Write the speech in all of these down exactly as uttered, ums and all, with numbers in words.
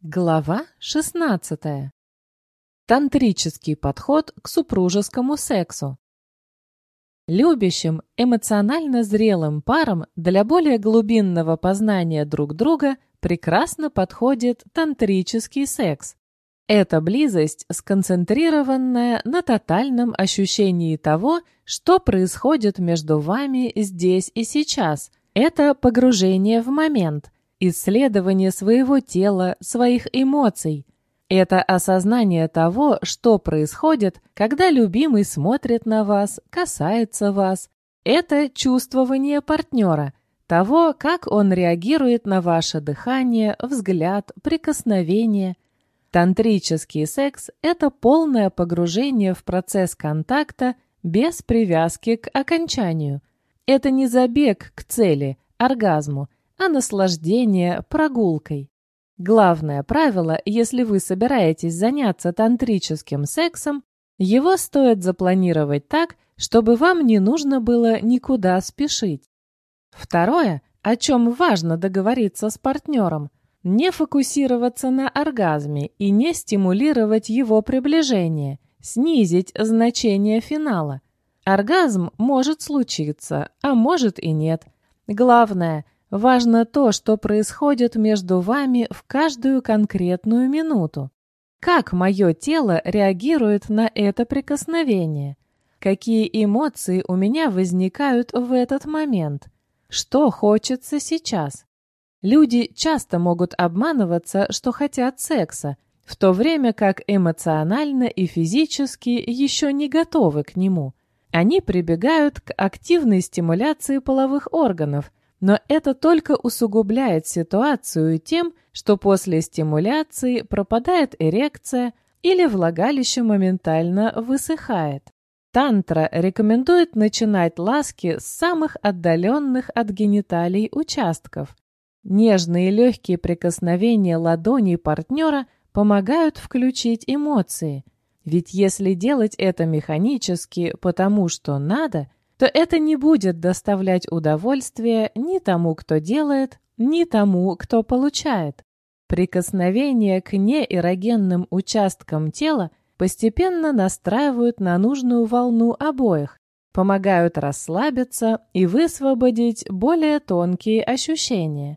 Глава шестнадцатая. Тантрический подход к супружескому сексу. Любящим, эмоционально зрелым парам для более глубинного познания друг друга прекрасно подходит тантрический секс. Это близость, сконцентрированная на тотальном ощущении того, что происходит между вами здесь и сейчас. Это погружение в момент, исследование своего тела, своих эмоций. Это осознание того, что происходит, когда любимый смотрит на вас, касается вас. Это чувствование партнера, того, как он реагирует на ваше дыхание, взгляд, прикосновение. Тантрический секс – это полное погружение в процесс контакта без привязки к окончанию. Это не забег к цели, оргазму, а наслаждение прогулкой. Главное правило, если вы собираетесь заняться тантрическим сексом, его стоит запланировать так, чтобы вам не нужно было никуда спешить. Второе, о чем важно договориться с партнером, не фокусироваться на оргазме и не стимулировать его приближение, снизить значение финала. Оргазм может случиться, а может и нет. Главное, важно то, что происходит между вами в каждую конкретную минуту. Как мое тело реагирует на это прикосновение? Какие эмоции у меня возникают в этот момент? Что хочется сейчас? Люди часто могут обманываться, что хотят секса, в то время как эмоционально и физически еще не готовы к нему. Они прибегают к активной стимуляции половых органов, но это только усугубляет ситуацию тем, что после стимуляции пропадает эрекция или влагалище моментально высыхает. Тантра рекомендует начинать ласки с самых отдаленных от гениталий участков. Нежные и легкие прикосновения ладоней партнера помогают включить эмоции. Ведь если делать это механически, потому что надо, то это не будет доставлять удовольствия ни тому, кто делает, ни тому, кто получает. Прикосновения к неэрогенным участкам тела постепенно настраивают на нужную волну обоих, помогают расслабиться и высвободить более тонкие ощущения.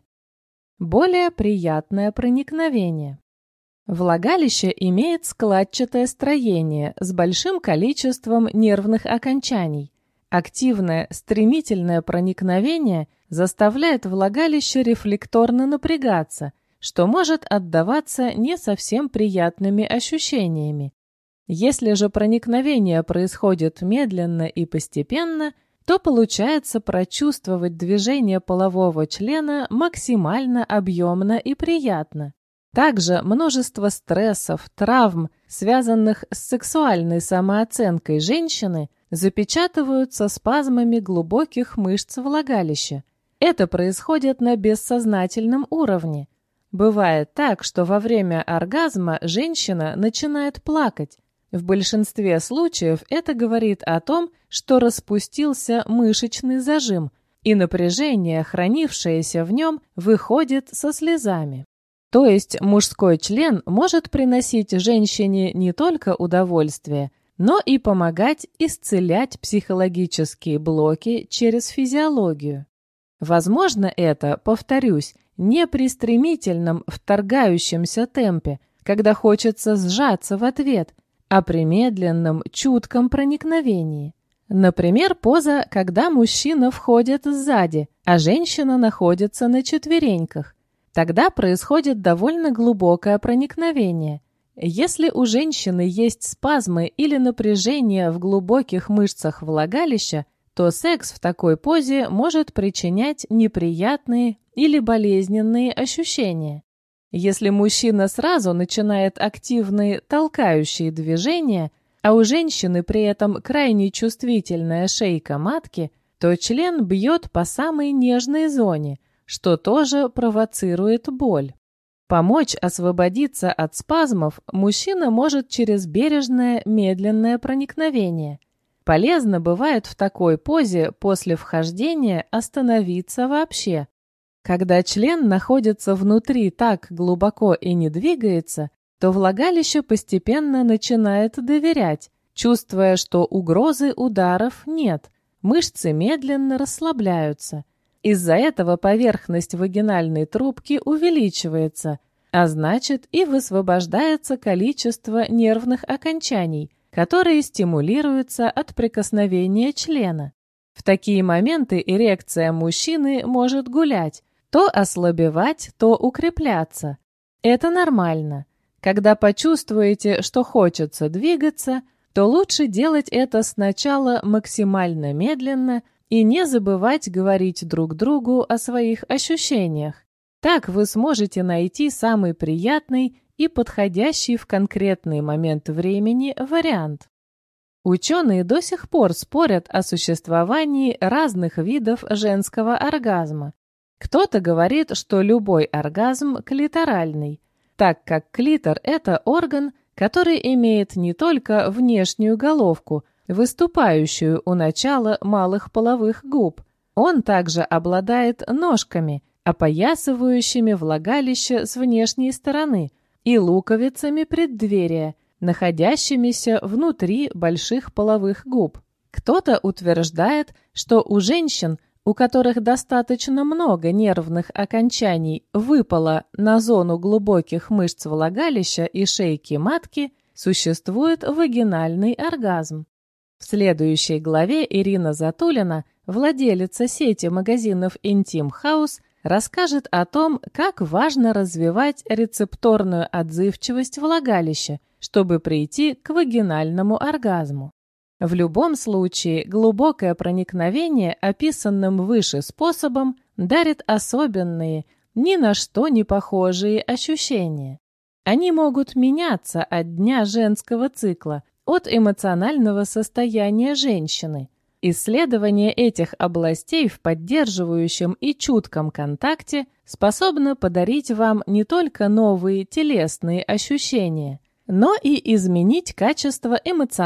Более приятное проникновение. Влагалище имеет складчатое строение с большим количеством нервных окончаний. Активное, стремительное проникновение заставляет влагалище рефлекторно напрягаться, что может отдаваться не совсем приятными ощущениями. Если же проникновение происходит медленно и постепенно, то получается прочувствовать движение полового члена максимально объемно и приятно. Также множество стрессов, травм, связанных с сексуальной самооценкой женщины, запечатываются спазмами глубоких мышц влагалища. Это происходит на бессознательном уровне. Бывает так, что во время оргазма женщина начинает плакать. В большинстве случаев это говорит о том, что распустился мышечный зажим, и напряжение, хранившееся в нем, выходит со слезами. То есть мужской член может приносить женщине не только удовольствие, но и помогать исцелять психологические блоки через физиологию. Возможно это, повторюсь, не при стремительном вторгающемся темпе, когда хочется сжаться в ответ, а при медленном, чутком проникновении. Например, поза, когда мужчина входит сзади, а женщина находится на четвереньках. Тогда происходит довольно глубокое проникновение. Если у женщины есть спазмы или напряжение в глубоких мышцах влагалища, то секс в такой позе может причинять неприятные или болезненные ощущения. Если мужчина сразу начинает активные толкающие движения, а у женщины при этом крайне чувствительная шейка матки, то член бьет по самой нежной зоне, что тоже провоцирует боль. Помочь освободиться от спазмов мужчина может через бережное, медленное проникновение. Полезно бывает в такой позе после вхождения остановиться вообще. Когда член находится внутри так глубоко и не двигается, то влагалище постепенно начинает доверять, чувствуя, что угрозы ударов нет, мышцы медленно расслабляются. Из-за этого поверхность вагинальной трубки увеличивается, а значит и высвобождается количество нервных окончаний, которые стимулируются от прикосновения члена. В такие моменты эрекция мужчины может гулять, то ослабевать, то укрепляться. Это нормально. Когда почувствуете, что хочется двигаться, то лучше делать это сначала максимально медленно и не забывать говорить друг другу о своих ощущениях. Так вы сможете найти самый приятный и подходящий в конкретный момент времени вариант. Ученые до сих пор спорят о существовании разных видов женского оргазма. Кто-то говорит, что любой оргазм клиторальный, так как клитор – это орган, который имеет не только внешнюю головку, выступающую у начала малых половых губ. Он также обладает ножками, опоясывающими влагалище с внешней стороны, и луковицами преддверия, находящимися внутри больших половых губ. Кто-то утверждает, что у женщин, у которых достаточно много нервных окончаний выпало на зону глубоких мышц влагалища и шейки матки, существует вагинальный оргазм. В следующей главе Ирина Затулина, владелица сети магазинов Intim House, расскажет о том, как важно развивать рецепторную отзывчивость влагалища, чтобы прийти к вагинальному оргазму. В любом случае, глубокое проникновение, описанным выше способом, дарит особенные, ни на что не похожие ощущения. Они могут меняться от дня женского цикла, от эмоционального состояния женщины. Исследование этих областей в поддерживающем и чутком контакте способно подарить вам не только новые телесные ощущения, но и изменить качество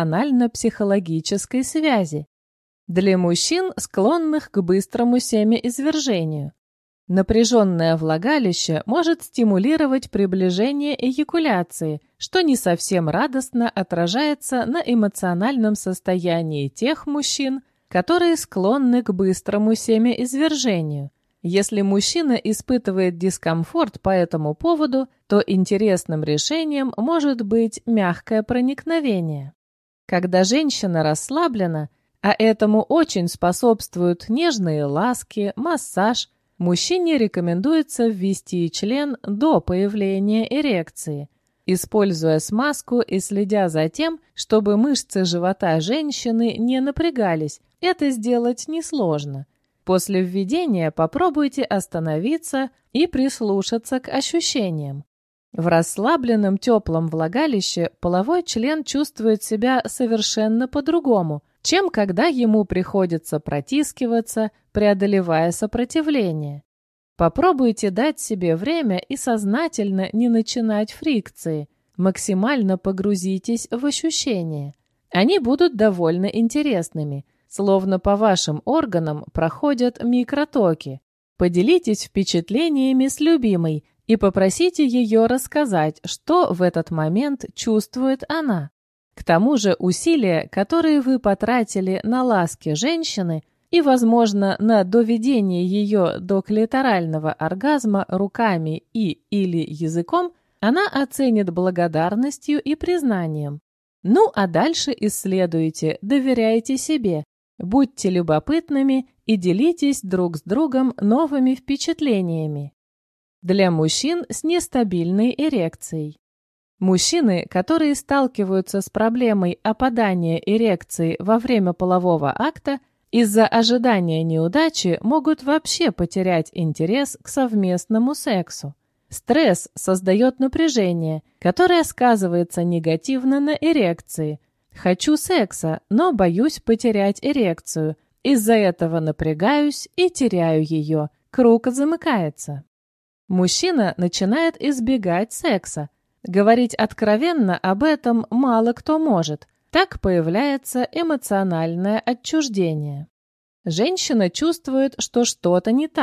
эмоционально-психологической связи. Для мужчин, склонных к быстрому семяизвержению, напряженное влагалище может стимулировать приближение эякуляции, что не совсем радостно отражается на эмоциональном состоянии тех мужчин, которые склонны к быстрому семяизвержению. Если мужчина испытывает дискомфорт по этому поводу, то интересным решением может быть мягкое проникновение. Когда женщина расслаблена, а этому очень способствуют нежные ласки, массаж, мужчине рекомендуется ввести член до появления эрекции, используя смазку и следя за тем, чтобы мышцы живота женщины не напрягались. Это сделать несложно. После введения попробуйте остановиться и прислушаться к ощущениям. В расслабленном теплом влагалище половой член чувствует себя совершенно по-другому, чем когда ему приходится протискиваться, преодолевая сопротивление. Попробуйте дать себе время и сознательно не начинать фрикции. Максимально погрузитесь в ощущения. Они будут довольно интересными, словно по вашим органам проходят микротоки. Поделитесь впечатлениями с любимой и попросите ее рассказать, что в этот момент чувствует она. К тому же усилия, которые вы потратили на ласки женщины и, возможно, на доведение ее до клиторального оргазма руками и или языком, она оценит благодарностью и признанием. Ну а дальше исследуйте, доверяйте себе, будьте любопытными и делитесь друг с другом новыми впечатлениями. Для мужчин с нестабильной эрекцией. Мужчины, которые сталкиваются с проблемой опадания эрекции во время полового акта, из-за ожидания неудачи могут вообще потерять интерес к совместному сексу. Стресс создает напряжение, которое сказывается негативно на эрекции. Хочу секса, но боюсь потерять эрекцию. Из-за этого напрягаюсь и теряю ее. Круг замыкается. Мужчина начинает избегать секса. Говорить откровенно об этом мало кто может. Так появляется эмоциональное отчуждение. Женщина чувствует, что что-то не так,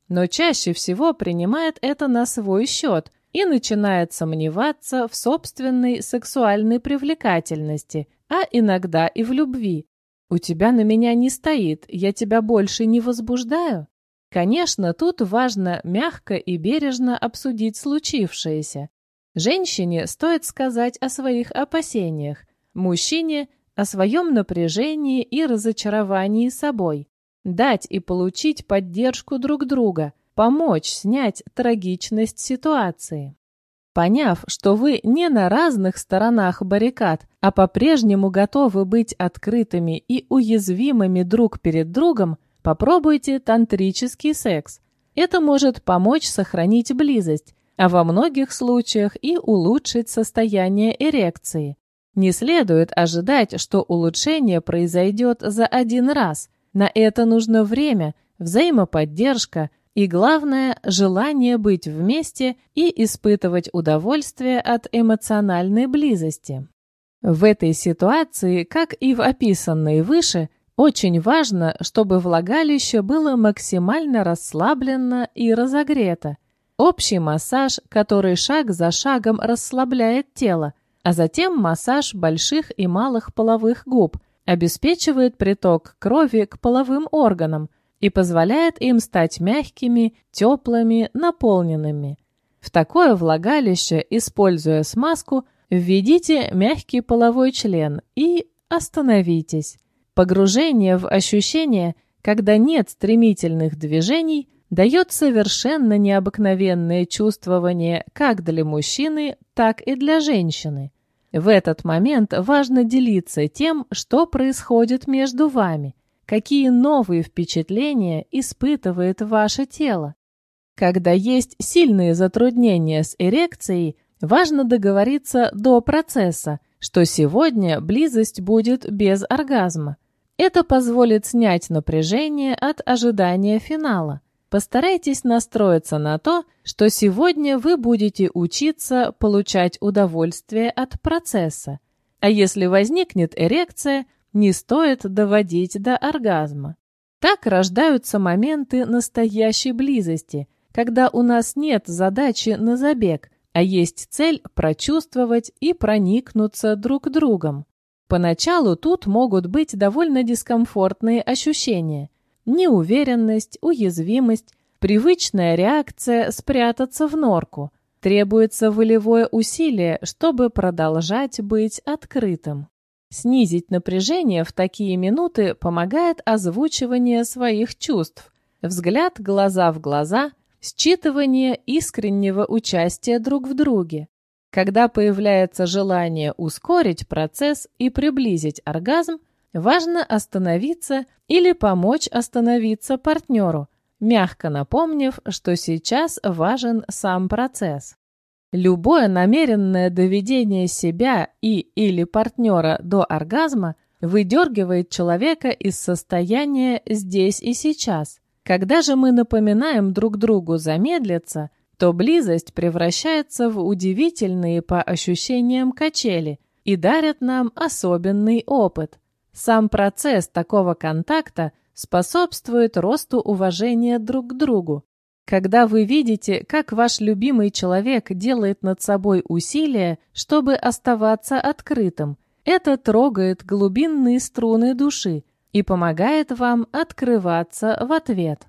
но чаще всего принимает это на свой счет и начинает сомневаться в собственной сексуальной привлекательности, а иногда и в любви. «У тебя на меня не стоит, я тебя больше не возбуждаю?» Конечно, тут важно мягко и бережно обсудить случившееся. Женщине стоит сказать о своих опасениях, мужчине – о своем напряжении и разочаровании собой, дать и получить поддержку друг друга, помочь снять трагичность ситуации. Поняв, что вы не на разных сторонах баррикад, а по-прежнему готовы быть открытыми и уязвимыми друг перед другом, попробуйте тантрический секс. Это может помочь сохранить близость, а во многих случаях и улучшить состояние эрекции. Не следует ожидать, что улучшение произойдет за один раз. На это нужно время, взаимоподдержка и, главное, желание быть вместе и испытывать удовольствие от эмоциональной близости. В этой ситуации, как и в описанной выше, очень важно, чтобы влагалище было максимально расслаблено и разогрето. Общий массаж, который шаг за шагом расслабляет тело, а затем массаж больших и малых половых губ, обеспечивает приток крови к половым органам и позволяет им стать мягкими, теплыми, наполненными. В такое влагалище, используя смазку, введите мягкий половой член и остановитесь. Погружение в ощущение, когда нет стремительных движений, дает совершенно необыкновенное чувствование как для мужчины, так и для женщины. В этот момент важно делиться тем, что происходит между вами, какие новые впечатления испытывает ваше тело. Когда есть сильные затруднения с эрекцией, важно договориться до процесса, что сегодня близость будет без оргазма. Это позволит снять напряжение от ожидания финала. Постарайтесь настроиться на то, что сегодня вы будете учиться получать удовольствие от процесса. А если возникнет эрекция, не стоит доводить до оргазма. Так рождаются моменты настоящей близости, когда у нас нет задачи на забег, а есть цель прочувствовать и проникнуться друг другом. Поначалу тут могут быть довольно дискомфортные ощущения. Неуверенность, уязвимость, привычная реакция спрятаться в норку. Требуется волевое усилие, чтобы продолжать быть открытым. Снизить напряжение в такие минуты помогает озвучивание своих чувств, взгляд глаза в глаза, считывание искреннего участия друг в друге. Когда появляется желание ускорить процесс и приблизить оргазм, важно остановиться или помочь остановиться партнеру, мягко напомнив, что сейчас важен сам процесс. Любое намеренное доведение себя и или партнера до оргазма выдергивает человека из состояния «здесь и сейчас». Когда же мы напоминаем друг другу замедлиться, то близость превращается в удивительные по ощущениям качели и дарит нам особенный опыт. Сам процесс такого контакта способствует росту уважения друг к другу. Когда вы видите, как ваш любимый человек делает над собой усилия, чтобы оставаться открытым, это трогает глубинные струны души и помогает вам открываться в ответ.